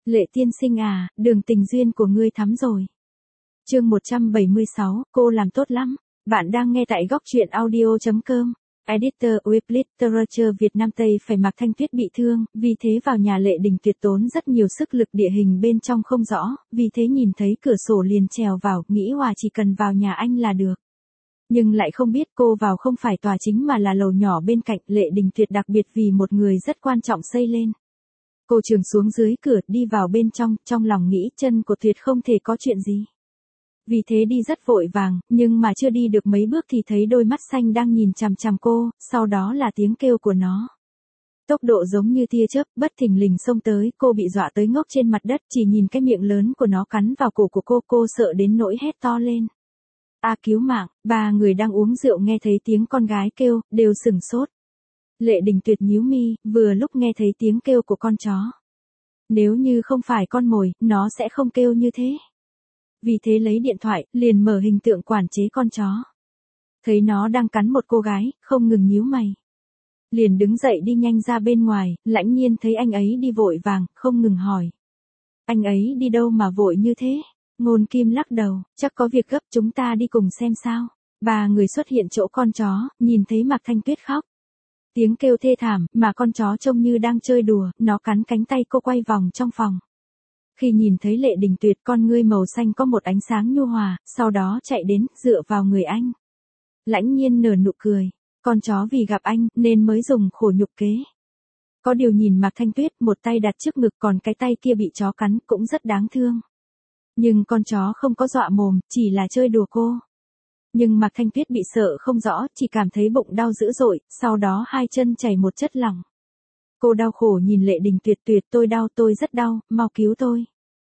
Lệ tiên sinh à, đường tình duyên của ngươi thắm rồi. Chương 176, cô làm tốt lắm. Bạn đang nghe tại góc truyện audio.com. Editor Web Literature Việt Nam Tây phải Mạc Thanh Tuyết bị thương, vì thế vào nhà Lệ Đình Tuyệt tốn rất nhiều sức lực, địa hình bên trong không rõ, vì thế nhìn thấy cửa sổ liền trèo vào, nghĩ Hòa chỉ cần vào nhà anh là được. Nhưng lại không biết cô vào không phải tòa chính mà là lầu nhỏ bên cạnh. Lệ Đình Tuyệt đặc biệt vì một người rất quan trọng xây lên. Cô trường xuống dưới cửa, đi vào bên trong, trong lòng nghĩ chân của Tuyệt không thể có chuyện gì. Vì thế đi rất vội vàng, nhưng mà chưa đi được mấy bước thì thấy đôi mắt xanh đang nhìn chằm chằm cô, sau đó là tiếng kêu của nó. Tốc độ giống như tia chớp, bất thình lình xông tới, cô bị dọa tới ngốc trên mặt đất, chỉ nhìn cái miệng lớn của nó cắn vào cổ của cô sợ đến nỗi hét to lên. A cứu mạng, ba người đang uống rượu nghe thấy tiếng con gái kêu, đều sửng sốt. Lệ Đình Tuyệt nhíu mi, vừa lúc nghe thấy tiếng kêu của con chó. Nếu như không phải con mồi, nó sẽ không kêu như thế. Vì thế lấy điện thoại, liền mở hình tượng quản chế con chó. Thấy nó đang cắn một cô gái, không ngừng nhíu mày. Liền đứng dậy đi nhanh ra bên ngoài, Lãnh Nhiên thấy anh ấy đi vội vàng, không ngừng hỏi. Anh ấy đi đâu mà vội như thế? Ngôn Kim lắc đầu, chắc có việc gấp, chúng ta đi cùng xem sao. Ba người xuất hiện chỗ con chó, nhìn thấy Mạc Thanh Tuyết khóc. Tiếng kêu thê thảm, mà con chó trông như đang chơi đùa, nó cắn cánh tay cô quay vòng trong phòng. Khi nhìn thấy Lệ Đình Tuyệt, con ngươi màu xanh có một ánh sáng nhu hòa, sau đó chạy đến, dựa vào người anh. Lãnh Nhiên nở nụ cười, con chó vì gặp anh, nên mới dùng khổ nhục kế. Có điều nhìn Mạc Thanh Tuyết, một tay đặt trước ngực còn cái tay kia bị chó cắn, cũng rất đáng thương. Nhưng con chó không có dọa mồm, chỉ là chơi đùa cô. Nhưng Mạc Thanh Tuyết bị sợ không rõ, chỉ cảm thấy bụng đau dữ dội, sau đó hai chân chảy một chất lỏng. Cô đau khổ nhìn Lệ Đình Tuyệt, Tuyệt tôi đau, tôi rất đau, mau cứu tôi.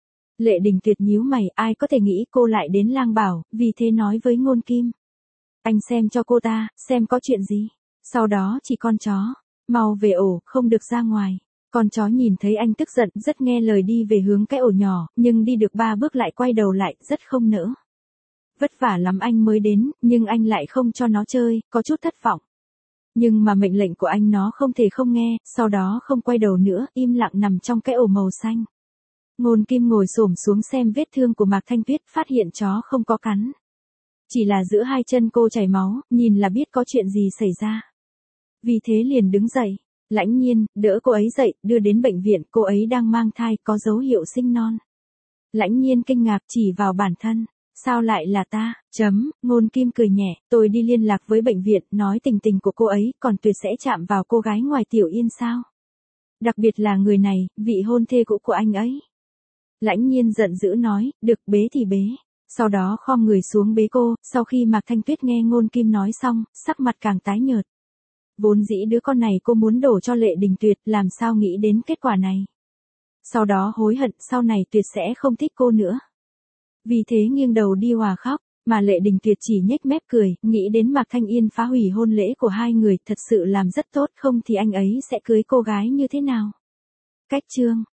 Lệ Đình Tuyệt nhíu mày, ai có thể nghĩ cô lại đến Lang Bảo, vì thế nói với Ngôn Kim. Anh xem cho cô ta, xem có chuyện gì. Sau đó chỉ con chó, mau về ổ, không được ra ngoài. Con chó nhìn thấy anh tức giận, rất nghe lời đi về hướng cái ổ nhỏ, nhưng đi được 3 bước lại quay đầu lại, rất không nỡ. Vất vả lắm anh mới đến, nhưng anh lại không cho nó chơi, có chút thất vọng. Nhưng mà mệnh lệnh của anh nó không thể không nghe, sau đó không quay đầu nữa, im lặng nằm trong cái ổ màu xanh. Ngôn Kim ngồi xổm xuống xem vết thương của Mạc Thanh Tuyết, phát hiện chó không có cắn. Chỉ là giữa hai chân cô chảy máu, nhìn là biết có chuyện gì xảy ra. Vì thế liền đứng dậy. Lãnh Nhiên, đỡ cô ấy dậy, đưa đến bệnh viện, cô ấy đang mang thai, có dấu hiệu sinh non. Lãnh Nhiên kinh ngạc chỉ vào bản thân. Sao lại là ta? Ngôn Kim cười nhẹ, tôi đi liên lạc với bệnh viện, nói tình tình của cô ấy, còn Tuyệt sẽ chạm vào cô gái ngoài Tiểu Yên sao? Đặc biệt là người này, vị hôn thê cũ của anh ấy. Lãnh Nhiên giận dữ nói, được bế thì bế. Sau đó khom người xuống bế cô, sau khi Mạc Thanh Tuyết nghe Ngôn Kim nói xong, sắc mặt càng tái nhợt. Vốn dĩ đứa con này cô muốn đổ cho Lệ Đình Tuyệt, làm sao nghĩ đến kết quả này. Sau đó hối hận, sau này Tuyệt sẽ không thích cô nữa. Vì thế nghiêng đầu đi hòa khóc, mà Lệ Đình Tuyệt chỉ nhếch mép cười, nghĩ đến Mạc Thanh Yên phá hủy hôn lễ của hai người, thật sự làm rất tốt, không thì anh ấy sẽ cưới cô gái như thế nào. Cách chương